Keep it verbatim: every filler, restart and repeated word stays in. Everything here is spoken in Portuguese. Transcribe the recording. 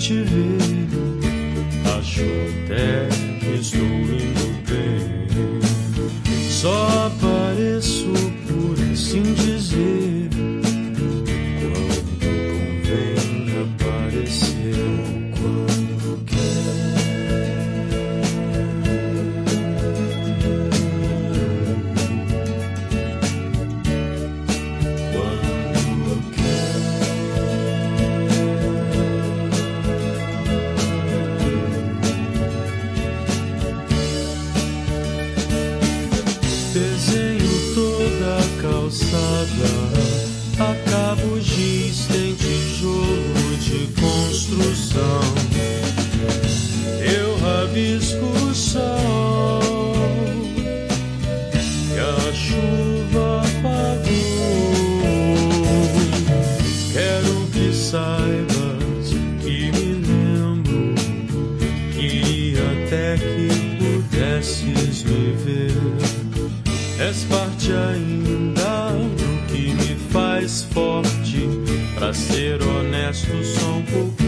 te ver, acho até que estou indo bem. Só apareço, por assim dizer, quando convém aparecer ou quando quer. Quando quer. Desenho toda a calçada, acabo giz, tem tijolo de construção. Eu rabisco o sol que a chuva apagou. Quero que saibas que me lembro, queria até que pudesses me ver. És parte ainda do que me faz forte. Pra ser honesto, só um pouco